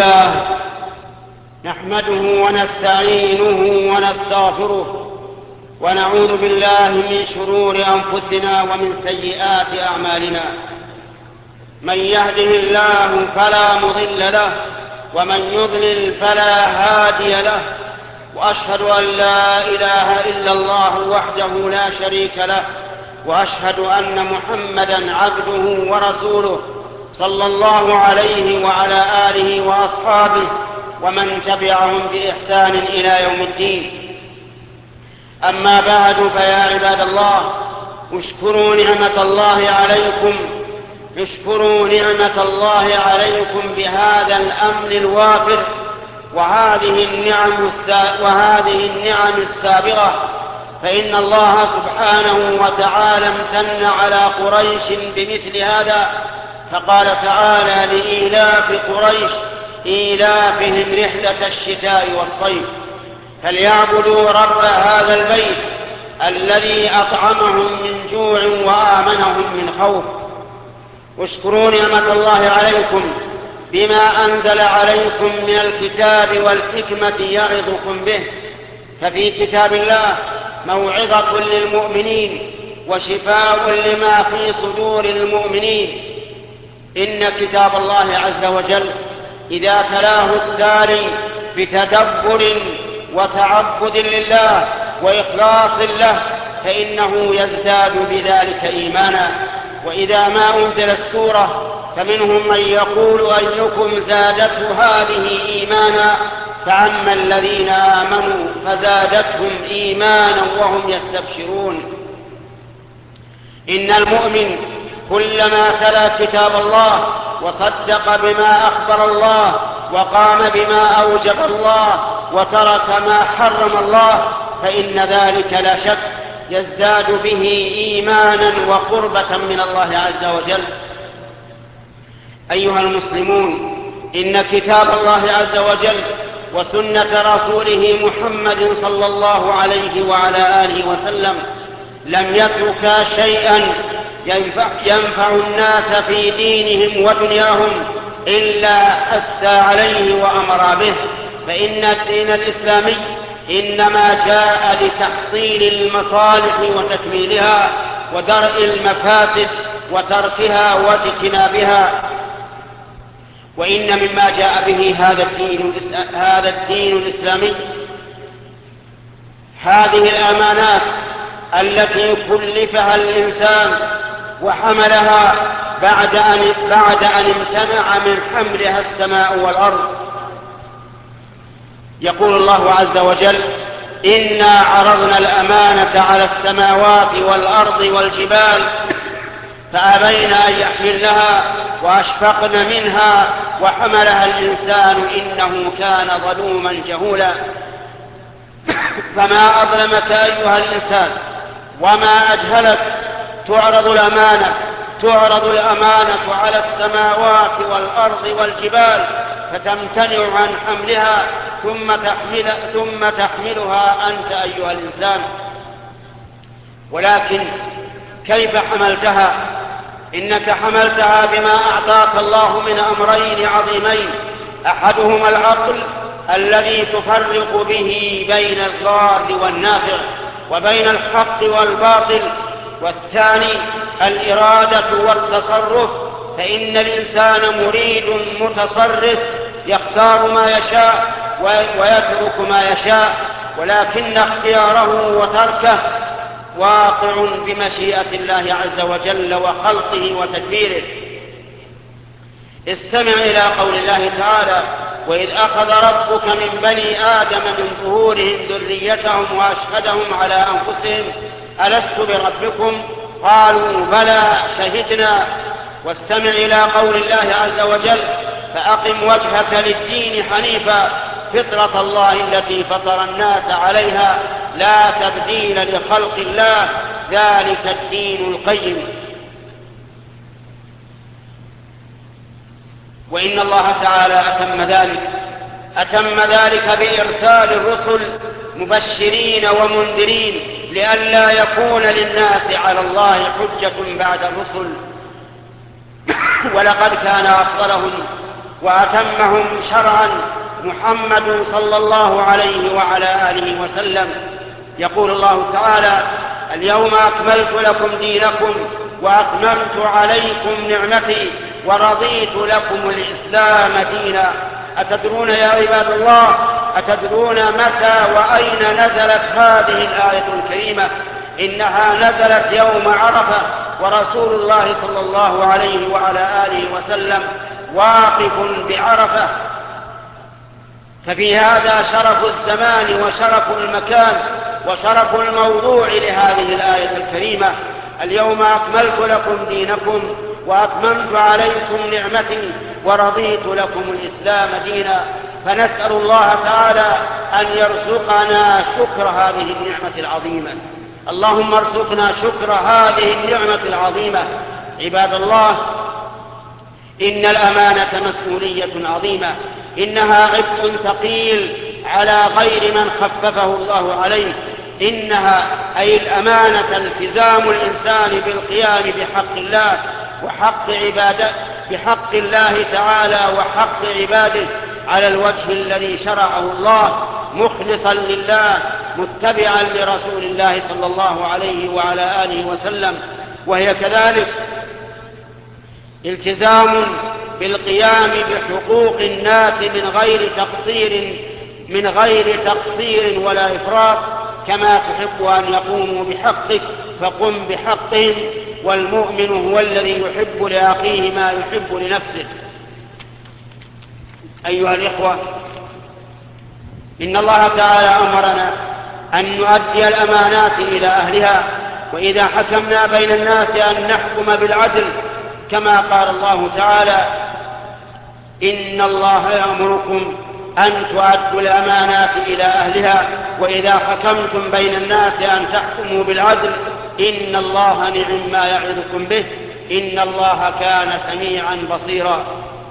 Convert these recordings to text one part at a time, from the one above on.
لله نحمده ونستعينه ونستغفره ونعوذ بالله من شرور أنفسنا ومن سيئات أعمالنا. من يهده الله فلا مضل له ومن يضلل فلا هادي له، وأشهد أن لا إله إلا الله وحده لا شريك له، وأشهد أن محمدا عبده ورسوله صلى الله عليه وعلى آله وأصحابه ومن تبعهم بإحسان إلى يوم الدين. أما بعد، فيا عباد الله، اشكروا نعمة الله عليكم بهذا الأمن الوافر وهذه النعم السابغة، فإن الله سبحانه وتعالى امتن على قريش بمثل هذا، فقال تعالى: لإيلاف قريش إيلافهم رحلة الشتاء والصيف فليعبدوا رب هذا البيت الذي أطعمهم من جوع وآمنهم من خوف. اشكروا نعمة الله عليكم بما أنزل عليكم من الكتاب والحكمة يعظكم به، ففي كتاب الله موعظة للمؤمنين وشفاء لما في صدور المؤمنين. إن كتاب الله عز وجل إذا تلاه التالي بتدبر وتعبد لله وإخلاص له فإنه يزداد بذلك إيمانا. وإذا ما أنزلت السورة فمنهم من يقول أيكم زادته هذه إيمانا، فأما الذين آمنوا فزادتهم إيمانا وهم يستبشرون. إن المؤمن كلما تلا كتاب الله وصدق بما أخبر الله وقام بما أوجب الله وترك ما حرم الله فإن ذلك لا شك يزداد به إيمانا وقربة من الله عز وجل. أيها المسلمون، إن كتاب الله عز وجل وسنة رسوله محمد صلى الله عليه وعلى آله وسلم لم يتركا شيئا ينفع الناس في دينهم ودنياهم إلا أسى عليه وأمر به، فإن الدين الإسلامي إنما جاء لتحصيل المصالح وتكميلها ودرء المفاسد وتركها واجتنابها. وإن مما جاء به هذا الدين الإسلامي هذه الأمانات التي كلفها الإنسان وحملها بعد أن امتنع من حملها السماء والأرض. يقول الله عز وجل: إنا عرضنا الأمانة على السماوات والأرض والجبال فأبين أن يحملنها وأشفقن منها وحملها الإنسان إنه كان ظلوما جهولا. فما أظلمك أيها الإنسان وما أجهلك. تعرض الأمانة على السماوات والأرض والجبال فتمتنع عن حملها ثم تحملها أنت أيها الإنسان. ولكن كيف حملتها؟ إنك حملتها بما أعطاك الله من أمرين عظيمين: أحدهما العقل الذي تفرق به بين الضار والنافع وبين الحق والباطل، والثاني الإرادة والتصرف، فإن الإنسان مريد متصرف يختار ما يشاء ويترك ما يشاء، ولكن اختياره وتركه واقع بمشيئة الله عز وجل وخلقه وتدبيره. استمع إلى قول الله تعالى: وإذ أخذ ربك من بني آدم من ظهورهم ذريتهم وأشهدهم على أنفسهم ألست بربكم قالوا بلى شهدنا. واستمع إلى قول الله عز وجل: فأقم وجهك للدين حنيفا فطرة الله التي فطر الناس عليها لا تبديل لخلق الله ذلك الدين القيم. وإن الله تعالى أتم ذلك بإرسال الرسل مبشرين ومنذرين لئلا يكون للناس على الله حجة بعد الرسل. ولقد كان أفضلهم وأتمهم شرعا محمد صلى الله عليه وعلى آله وسلم. يقول الله تعالى: اليوم أكملت لكم دينكم وأتممت عليكم نعمتي ورضيت لكم الإسلام دينا. أتدرون يا عباد الله، أتدرون متى وأين نزلت هذه الآية الكريمة؟ إنها نزلت يوم عرفة، ورسول الله صلى الله عليه وعلى آله وسلم واقف بعرفة. ففي هذا شرف الزمان وشرف المكان وشرف الموضوع لهذه الآية الكريمة: اليوم أكملت لكم دينكم وأتممت عليكم نعمتي ورضيت لكم الإسلام دينا. فنسأل الله تعالى أن يرزقنا شكر هذه النعمة العظيمة. اللهم ارزقنا شكر هذه النعمة العظيمة. عباد الله، إن الأمانة مسؤولية عظيمة، إنها عبء ثقيل على غير من خففه الله عليه. إنها أي الأمانة التزام الإنسان بالقيام بحق الله بحق الله تعالى وحق عباده على الوجه الذي شرعه الله، مخلصا لله متبعا لرسول الله صلى الله عليه وعلى آله وسلم. وهي كذلك التزام بالقيام بحقوق الناس من غير تقصير ولا إفراط، كما تحب أن يقوموا بحقك فقم بحقهم، والمؤمن هو الذي يحب لأخيه ما يحب لنفسه. أيها الإخوة، إن الله تعالى أمرنا أن نؤدي الأمانات إلى أهلها، وإذا حكمنا بين الناس أن نحكم بالعدل، كما قال الله تعالى: إن الله يأمركم أن تؤدوا الأمانات إلى أهلها وإذا حكمتم بين الناس أن تحكموا بالعدل إن الله نعم ما يعظكم به إن الله كان سميعا بصيرا.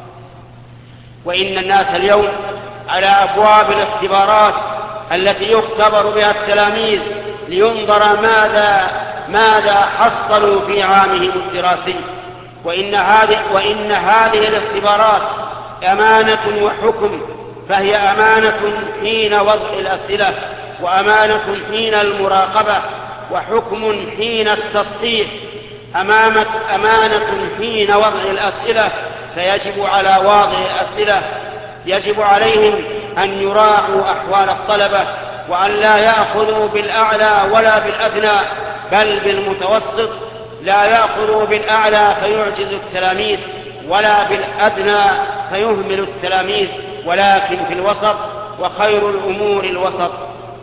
وإن الناس اليوم على أبواب الاختبارات التي يختبر بها التلاميذ لينظر ماذا حصلوا في عامهم الدراسي. وإن هذه الاختبارات أمانة وحكم، فهي أمانة حين وضع الأسئلة، وأمانة حين المراقبة، وحكم حين التصحيح. أمانة حين وضع الأسئلة، فيجب على واضع الأسئلة يجب عليهم أن يراعوا أحوال الطلبة، وأن لا يأخذوا بالأعلى ولا بالأدنى، بل بالمتوسط. لا يأخذوا بالأعلى فيعجز التلاميذ، ولا بالأدنى فيهمل التلاميذ، ولكن في الوسط، وخير الأمور الوسط.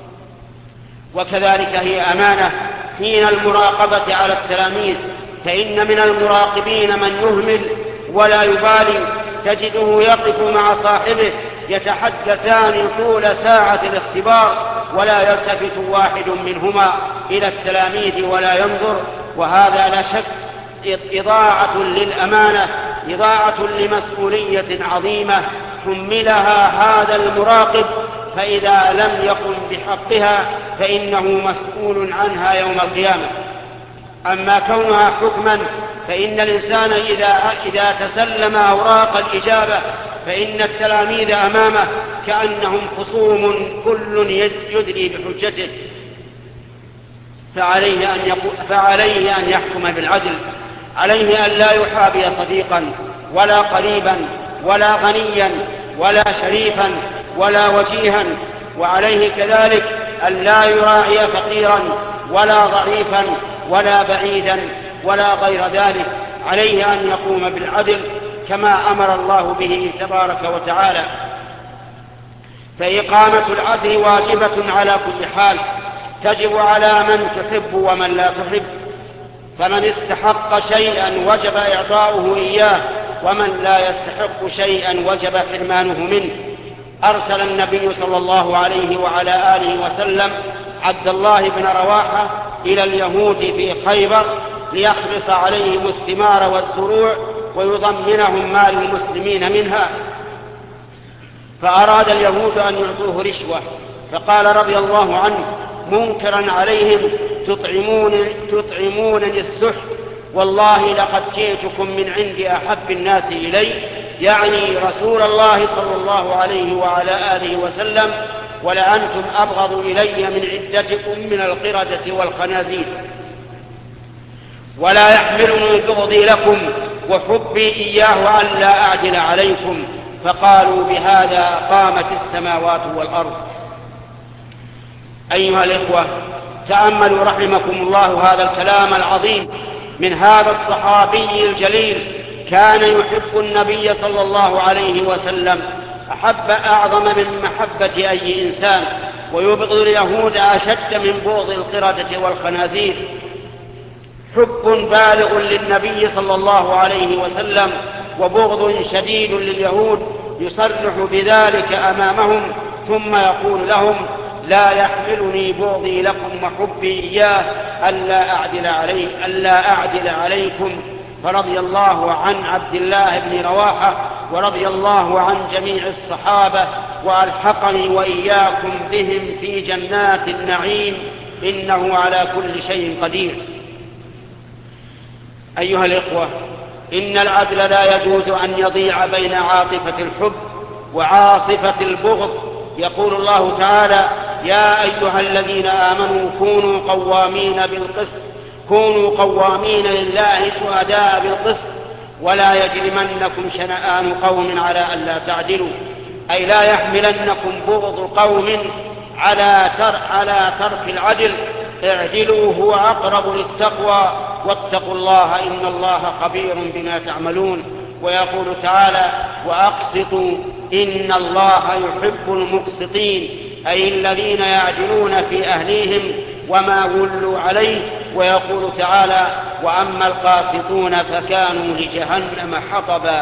وكذلك هي أمانة حين المراقبة على التلاميذ، فإن من المراقبين من يهمل ولا يبالي، تجده يقف مع صاحبه يتحدثان طول ساعة الاختبار ولا يلتفت واحد منهما إلى التلاميذ ولا ينظر. وهذا لا شك إضاعة للأمانة، إضاعة لمسؤولية عظيمة حملها هذا المراقب، فإذا لم يقم بحقها فإنه مسؤول عنها يوم القيامة. أما كونها حكما، فإن الإنسان إذا تسلم أوراق الإجابة فإن التلاميذ أمامه كأنهم خصوم كل يدري بحجته، فعليه أن يحكم بالعدل. عليه أن لا يحابي صديقا ولا قريبا ولا غنيا ولا شريفا ولا وجيها، وعليه كذلك أن لا يراعي فقيرا ولا ضعيفا ولا بعيدا ولا غير ذلك. عليه أن يقوم بالعدل كما أمر الله به تبارك وتعالى. فإقامة العدل واجبة على كل حال، تجب على من تحب ومن لا تحب، فمن استحق شيئا وجب إعطاؤه إياه، ومن لا يستحق شيئا وجب حرمانه منه. أرسل النبي صلى الله عليه وعلى آله وسلم عبد الله بن رواحة إلى اليهود في خيبر ليحرص عليهم الثمار والزروع ويضمنهم مال المسلمين منها، فأراد اليهود أن يعطوه رشوة، فقال رضي الله عنه منكرا عليهم: تطعمونني السحت، والله لقد جئتكم من عند أحب الناس إلي، يعني رسول الله صلى الله عليه وعلى آله وسلم: ولأنتم أبغض إلي من عدتكم من القردة والخنازير. ولا يحملني بغضي لكم وحبي إياه أن لا أعدل عليكم. فقالوا: بهذا قامت السماوات والأرض. أيها الإخوة، تأملوا رحمكم الله هذا الكلام العظيم من هذا الصحابي الجليل. كان يحب النبي صلى الله عليه وسلم أحب أعظم من محبة أي إنسان، ويبغض اليهود أشد من بغض القردة والخنازير. حب بالغ للنبي صلى الله عليه وسلم وبغض شديد لليهود، يصرح بذلك أمامهم ثم يقول لهم: لا يحملني بغضي لكم وحبي إياه ألا أعدل عليكم. فرضي الله عن عبد الله بن رواحة ورضي الله عن جميع الصحابة، وألحقني وإياكم بهم في جنات النعيم، إنه على كل شيء قدير. أيها الإخوة، إن العدل لا يجوز أن يضيع بين عاطفة الحب وعاصفة البغض. يقول الله تعالى: يا أيها الذين آمنوا كونوا قوامين لله شهداء بالقسط ولا يجرمنكم شنآن قوم على ألا تعدلوا، أي لا يحملنكم بغض قوم على ترك العدل. اعدلوا هو أقرب للتقوى واتقوا الله إن الله خبير بما تعملون. ويقول تعالى: وأقسطوا إن الله يحب المقسطين، أي الذين يعدلون في أهليهم وما ولوا عليه. ويقول تعالى: وأما القاسطون فكانوا لجهنم حطبا.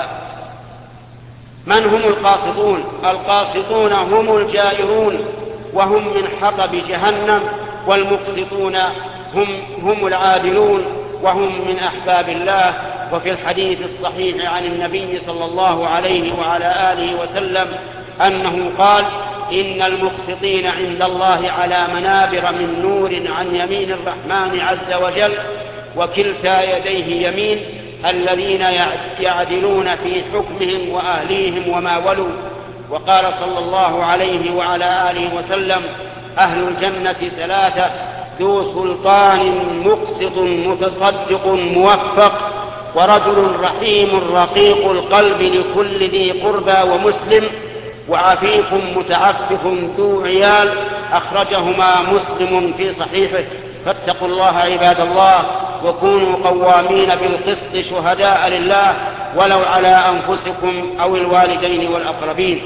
من هم القاسطون؟ القاسطون هم الجائرون وهم من حطب جهنم، والمقسطون هم العادلون وهم من أحباب الله. وفي الحديث الصحيح عن النبي صلى الله عليه وعلى آله وسلم أنه قال: إن المقسطين عند الله على منابر من نور عن يمين الرحمن عز وجل، وكلتا يديه يمين، الذين يعدلون في حكمهم وأهليهم وما ولوا. وقال صلى الله عليه وعلى آله وسلم: أهل الجنة ثلاثة: ذو سلطان مقسط متصدق موفق، ورجل رحيم رقيق القلب لكل ذي قربى ومسلم، وعفيف متعفف ذو عيال. أخرجهما مسلم في صحيحه. فاتقوا الله عباد الله، وكونوا قوامين بالقسط شهداء لله ولو على أنفسكم أو الوالدين والأقربين.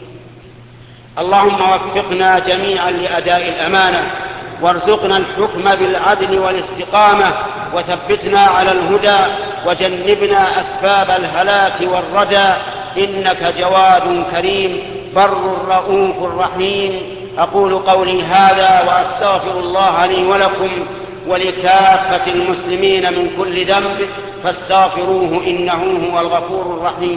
اللهم وفقنا جميعا لأداء الأمانة، وارزقنا الحكم بالعدل والاستقامة، وثبتنا على الهدى، وجنبنا أسباب الهلاك والردى، إنك جواد كريم بر رؤوف رحيم. أقول قولي هذا وأستغفر الله لي ولكم ولكافة المسلمين من كل ذنب، فاستغفروه إنه هو الغفور الرحيم.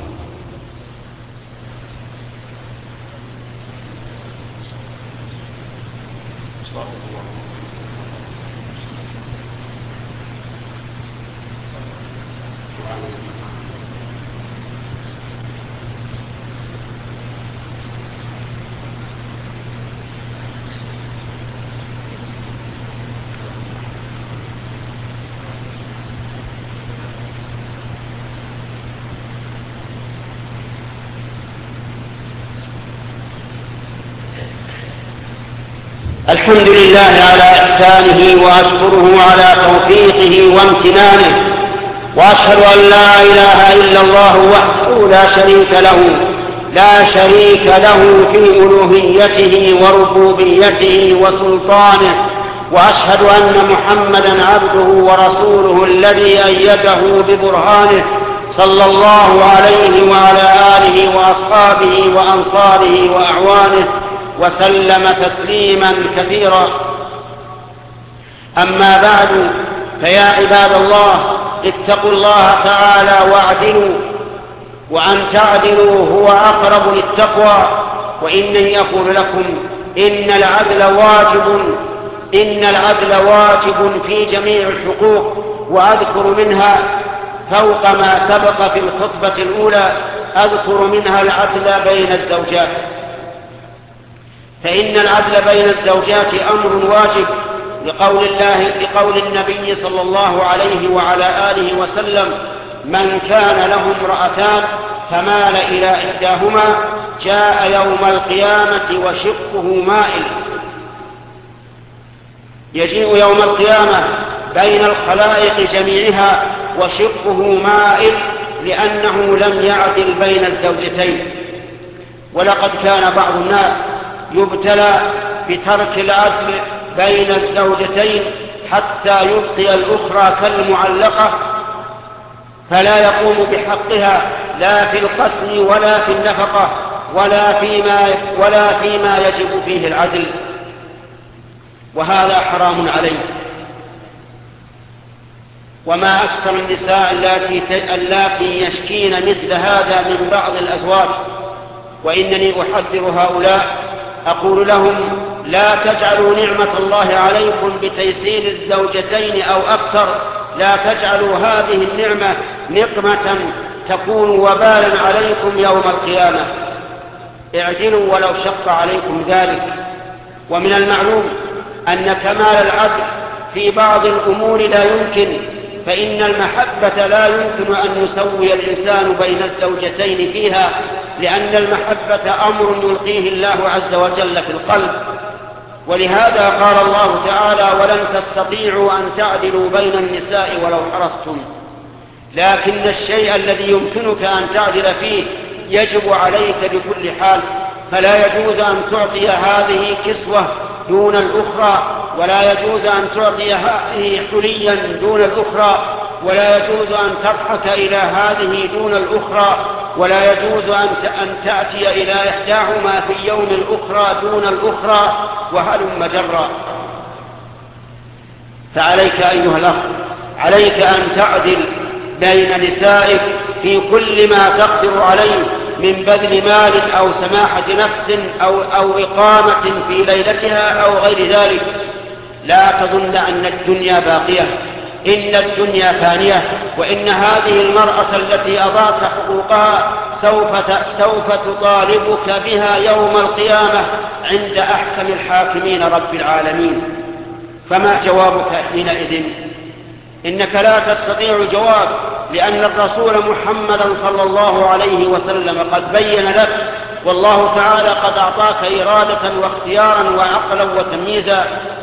الحمد لله على إحسانه، وأشكره على توفيقه وامتنانه، وأشهد أن لا إله إلا الله وحده لا شريك له في ألوهيته وربوبيته وسلطانه، وأشهد أن محمدا عبده ورسوله الذي أيده ببرهانه، صلى الله عليه وعلى آله وأصحابه وأنصاره وأعوانه، وسلم تسليما كثيرا. أما بعد، فيا عباد الله، اتقوا الله تعالى واعدلوا، وأن تعدلوا هو أقرب للتقوى. وإنني أقول لكم إن العدل واجب في جميع الحقوق، وأذكر منها فوق ما سبق في الخطبة الأولى أذكر منها العدل بين الزوجات، فإن العدل بين الزوجات أمر واجب لقول النبي صلى الله عليه وعلى آله وسلم: من كان له امرأتان فمال إلى إحداهما جاء يوم القيامة وشقه مائل. يجيء يوم القيامة بين الخلائق جميعها وشقه مائل لأنه لم يعدل بين الزوجتين. ولقد كان بعض الناس يبتلى بترك العدل بين الزوجتين حتى يبقي الأخرى كالمعلقة، فلا يقوم بحقها لا في القسم ولا في النفقة ولا فيما يجب فيه العدل، وهذا حرام عليه. وما أكثر النساء اللاتي يشكين مثل هذا من بعض الأزواج، وإنني أحذر هؤلاء أقول لهم: لا تجعلوا نعمة الله عليكم بتيسير الزوجتين أو أكثر، لا تجعلوا هذه النعمة نقمة تكون وبالا عليكم يوم القيامة. اعجلوا ولو شق عليكم ذلك. ومن المعلوم أن كمال العدل في بعض الأمور لا يمكن، فإن المحبة لا يمكن أن يسوي الإنسان بين الزوجتين فيها، لأن المحبة أمر يلقيه الله عز وجل في القلب. ولهذا قال الله تعالى: ولن تستطيعوا أن تعدلوا بين النساء ولو حرصتم. لكن الشيء الذي يمكنك أن تعدل فيه يجب عليك بكل حال، فلا يجوز أن تعطي هذه كسوة دون الأخرى، ولا يجوز أن تعطي هذه حليا دون الأخرى، ولا يجوز أن تضحك إلى هذه دون الأخرى، ولا يجوز أن تأتي إلى إحداهما في يوم الأخرى دون الأخرى، وهلم جرا. فعليك أيها الأخ، عليك أن تعدل بين نسائك في كل ما تقدر عليه من بذل مال أو سماحة نفس أو إقامة في ليلتها أو غير ذلك. لا تظن أن الدنيا باقية، إن الدنيا فانية، وإن هذه المرأة التي أضعت حقوقها سوف تطالبك بها يوم القيامة عند أحكم الحاكمين رب العالمين. فما جوابك حينئذ؟ إنك لا تستطيع الجواب، لأن الرسول محمدا صلى الله عليه وسلم قد بين لك، والله تعالى قد أعطاك إرادة واختيارا وعقلا وتمييزا.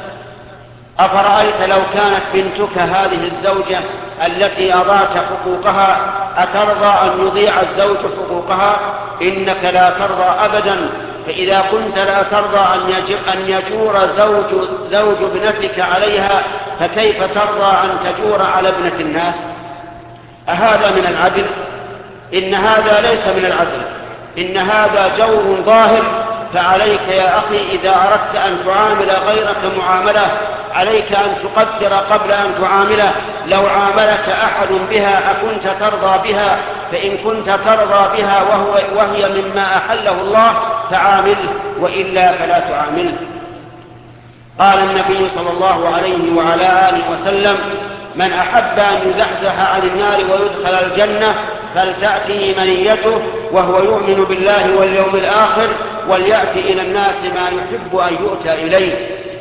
أفرأيت لو كانت بنتك هذه الزوجة التي أضاعت حقوقها أترضى أن يضيع الزوج حقوقها؟ إنك لا ترضى أبدا. فإذا كنت لا ترضى أن يجور زوج ابنتك عليها، فكيف ترضى أن تجور على ابنة الناس؟ أهذا من العدل؟ إن هذا ليس من العدل، إن هذا جور ظاهر. فعليك يا أخي إذا أردت أن تعامل غيرك معاملة، عليك أن تقدر قبل أن تعامله. لو عاملك أحد بها أكنت ترضى بها؟ فإن كنت ترضى بها وهي مما أحله الله فعامله، وإلا فلا تعامله. قال النبي صلى الله عليه وعلى آله وسلم: من أحب أن يزحزح عن النار ويدخل الجنة فلتأتي منيته وهو يؤمن بالله واليوم الآخر وليأتي إلى الناس ما يحب أن يؤتى إليه.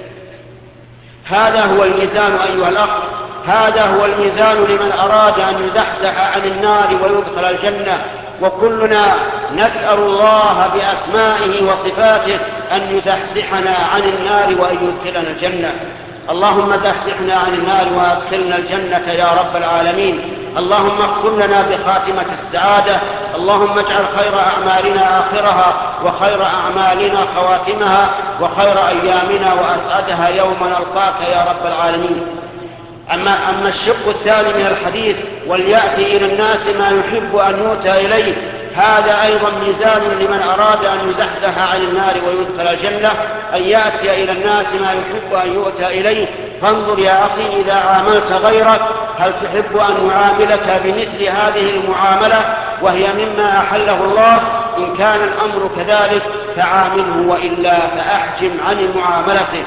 هذا هو الميزان أيها الأخ، هذا هو الميزان لمن أراد أن يزحزح عن النار ويدخل الجنة. وكلنا نسأل الله بأسمائه وصفاته أن يزحزحنا عن النار وأن يدخلنا الجنة. اللهم زحزحنا عن النار وادخلنا الجنة يا رب العالمين. اللهم اختم لنا بخاتمة السعادة. اللهم اجعل خير أعمالنا آخرها، وخير أعمالنا خواتمها، وخير أيامنا وأسعدها يوم نلقاك يا رب العالمين. أما الشق الثاني من الحديث: وليأتي إلى الناس ما يحب أن يؤتى إليه، هذا أيضا ميزان لمن أراد أن يزحزح عن النار ويدخل الجنة، أن يأتي إلى الناس ما يحب أن يؤتى إليه. فانظر يا أخي إذا عاملت غيرك هل تحب أن يعاملك بمثل هذه المعاملة وهي مما أحله الله؟ إن كان الأمر كذلك فعامله، وإلا فأحجم عن معاملته.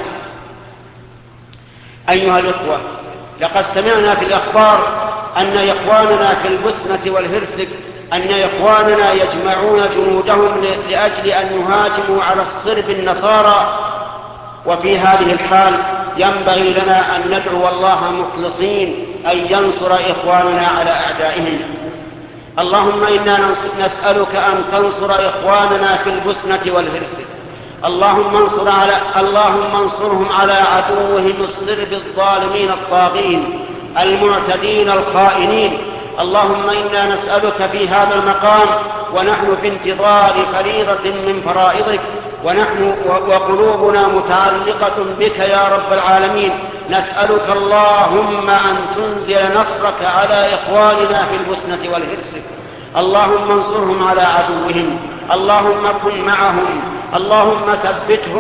أيها الأخوة، لقد سمعنا في الأخبار أن إخواننا في البوسنة والهرسك أن إخواننا يجمعون جنودهم لأجل أن يهاجموا على الصرب النصارى، وفي هذه الحال ينبغي لنا أن ندعو الله مخلصين أن ينصر إخواننا على أعدائهم. اللهم إنا نسألك أن تنصر إخواننا في البوسنة والهرسك. اللهم انصرهم على عدوهم الصرب الظالمين الطاغين المعتدين الخائنين. اللهم إنا نسألك في هذا المقام ونحن في انتظار فريضة من فرائضك وقلوبنا متعلقة بك يا رب العالمين، نسألك اللهم أن تنزل نصرك على إخواننا في البوسنة والهرسك. اللهم انصرهم على عدوهم، اللهم كن معهم، اللهم ثبتهم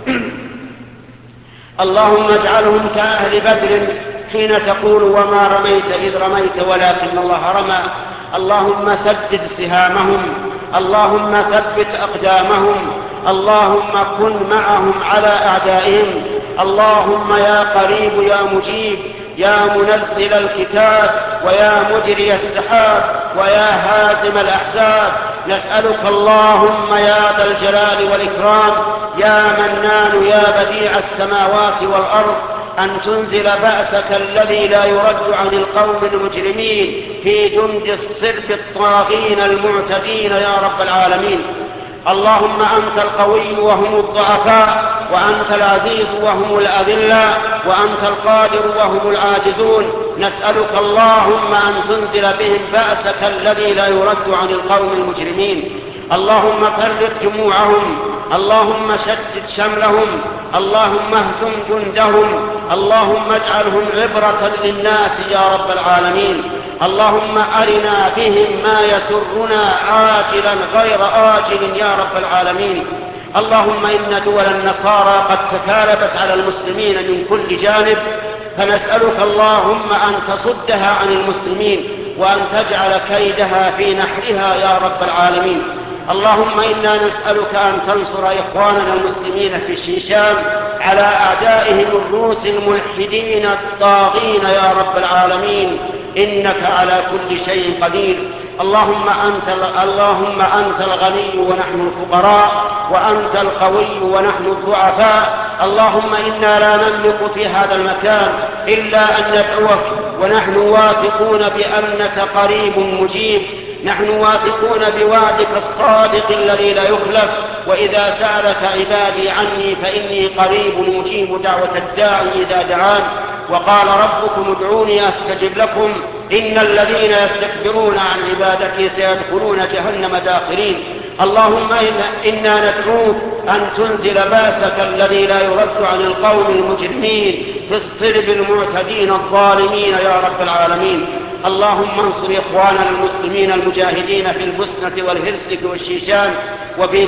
اللهم اجعلهم كأهل بدر حين تقول وما رميت إذ رميت ولكن الله رمى. اللهم سدد سهامهم، اللهم ثبت أقدامهم، اللهم كن معهم على أعدائهم. اللهم يا قريب يا مجيب يا منزل الكتاب ويا مجري السحاب ويا هازم الأحزاب، نسألك اللهم يا ذا الجلال والإكرام يا منان يا بديع السماوات والأرض أن تنزل بأسك الذي لا يرد عن القوم المجرمين في جند الصرف الطاغين المعتدين يا رب العالمين. اللهم أنت القوي وهم الضعفاء، وأنت العزيز وهم الأذلاء، وأنت القادر وهم العاجزون، نسألك اللهم أن تنزل بهم بأسك الذي لا يرد عن القوم المجرمين. اللهم فرق جموعهم، اللهم شتت شملهم، اللهم اهزم جندهم، اللهم اجعلهم عبرة للناس يا رب العالمين. اللهم أرنا بهم ما يسرنا عاجلا غير آجل يا رب العالمين. اللهم إن دول النصارى قد تكالبت على المسلمين من كل جانب، فنسألك اللهم أن تصدها عن المسلمين وأن تجعل كيدها في نحرها يا رب العالمين. اللهم إنا نسألك أن تنصر إخواننا المسلمين في الشيشان على أعدائهم الروس الملحدين الطاغين يا رب العالمين، إنك على كل شيء قدير. اللهم أنت الغني ونحن الفقراء، وأنت القوي ونحن الضعفاء. اللهم إنا لا نملك في هذا المكان إلا أن ندعوك، ونحن واثقون بأنك قريب مجيب، نحن واثقون بوعدك الصادق الذي لا يخلف، وإذا سألك عبادي عني فإني قريب مجيب دعوة الداعي إذا دعان. وقال ربكم ادعوني أستجب لكم إن الذين يستكبرون عن عبادتي سيدخلون جهنم داخرين. اللهم إنا ندعوك أن تنزل باسك الذي لا يرد عن القوم المجرمين في الصرب المعتدين الظالمين يا رب العالمين. اللهم انصر إخواننا المسلمين المجاهدين في البوسنة والهرسك والشيشان وفي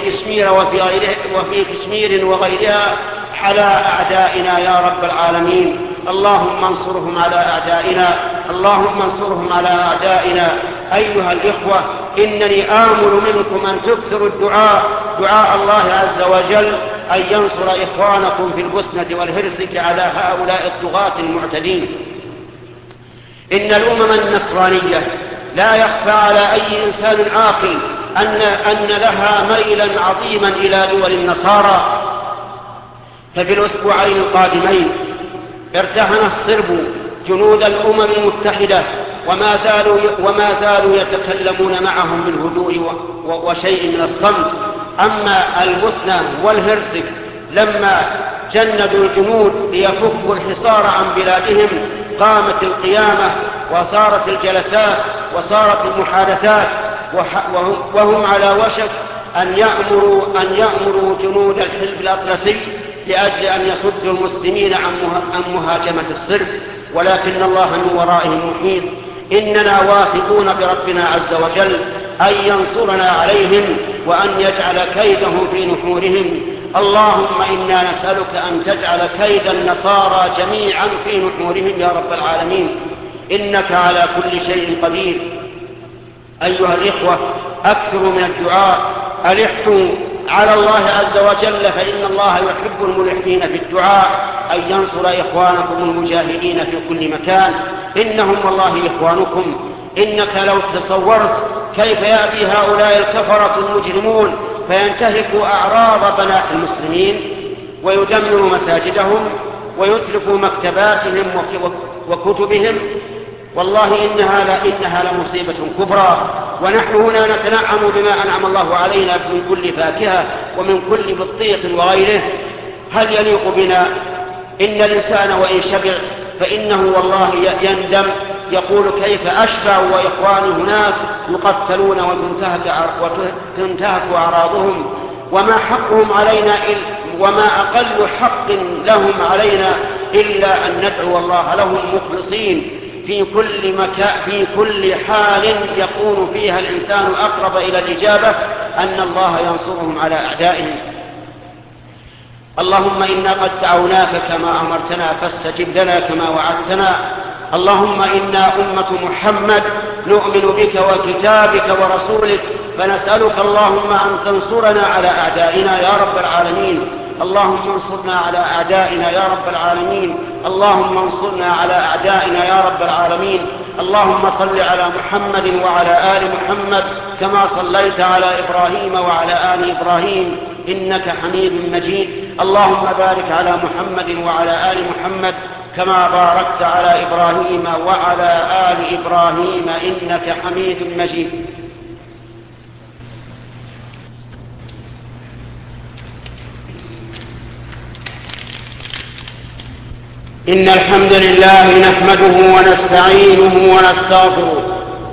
كشمير وغيرها على أعدائنا يا رب العالمين. اللهم انصرهم على أعدائنا، اللهم انصرهم على أعدائنا. أيها الإخوة، إنني آمل منكم أن تكثروا دعاء الله عز وجل أن ينصر إخوانكم في البوسنة والهرسك على هؤلاء الطغاة المعتدين. إن الأمم النصرانية لا يخفى على أي إنسان عاقل أن لها ميلا عظيما إلى دول النصارى. ففي الأسبوعين القادمين ارتهن الصرب جنود الأمم المتحدة وما زالوا يتكلمون معهم بالهدوء وشيء من الصمت. أما البوسنة والهرسك لما جندوا الجنود ليفكوا الحصار عن بلادهم قامت القيامة وصارت الجلسات وصارت المحادثات، وهم على وشك أن يأمروا جنود الحزب الأطلسي لأجل أن يصدوا المسلمين عن مهاجمة الصرب، ولكن الله من ورائهم محيط. إننا واثقون بربنا عز وجل أن ينصرنا عليهم وأن يجعل كيدهم في نحورهم. اللهم إنا نسألك أن تجعل كيد النصارى جميعا في نحورهم يا رب العالمين، إنك على كل شيء قدير. أيها الإخوة، أكثروا من الدعاء، ألحوا على الله عز وجل، فإن الله يحب الملحين في الدعاء أن ينصر إخوانكم المجاهدين في كل مكان. إنهم والله إخوانكم. إنك لو تصورت كيف يأتي هؤلاء الكفرة المجرمون فينتهكوا أعراض بنات المسلمين ويدمروا مساجدهم ويتركوا مكتباتهم وكتبهم. والله إنها لمصيبة كبرى، ونحن هنا نتنعم بما أنعم الله علينا من كل فاكهة ومن كل بطيخ وغيره. هل يليق بنا؟ إن الإنسان وإن شبع فإنه والله يندم، يقول كيف أشبع وإخواني هناك يقتلون وتنتهك أعراضهم، وما حقهم علينا وما أقل حق لهم علينا إلا أن ندعو الله لهم مخلصين في كل حال يكون فيها الإنسان أقرب إلى الإجابة، أن الله ينصرهم على أعدائهم. اللهم إنا قد دعوناك كما أمرتنا فاستجب لنا كما وعدتنا. اللهم إنا أمة محمد نؤمن بك وكتابك ورسولك، فنسألك اللهم أن تنصرنا على أعدائنا يا رب العالمين. اللهم انصرنا على أعدائنا يا رب العالمين. اللهم انصرنا على أعدائنا يا رب العالمين. اللهم صل على محمد وعلى آل محمد كما صليت على إبراهيم وعلى آل إبراهيم إنك حميد مجيد. اللهم بارك على محمد وعلى آل محمد كما باركت على إبراهيم وعلى آل إبراهيم إنك حميد مجيد. إن الحمد لله نحمده ونستعينه ونستغفره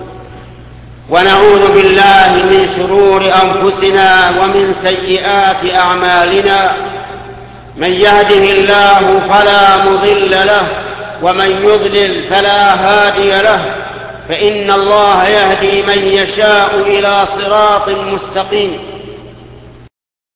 ونعوذ بالله من شرور أنفسنا ومن سيئات أعمالنا. من يهده الله فلا مضل له ومن يضلل فلا هادي له، فإن الله يهدي من يشاء إلى صراط مستقيم.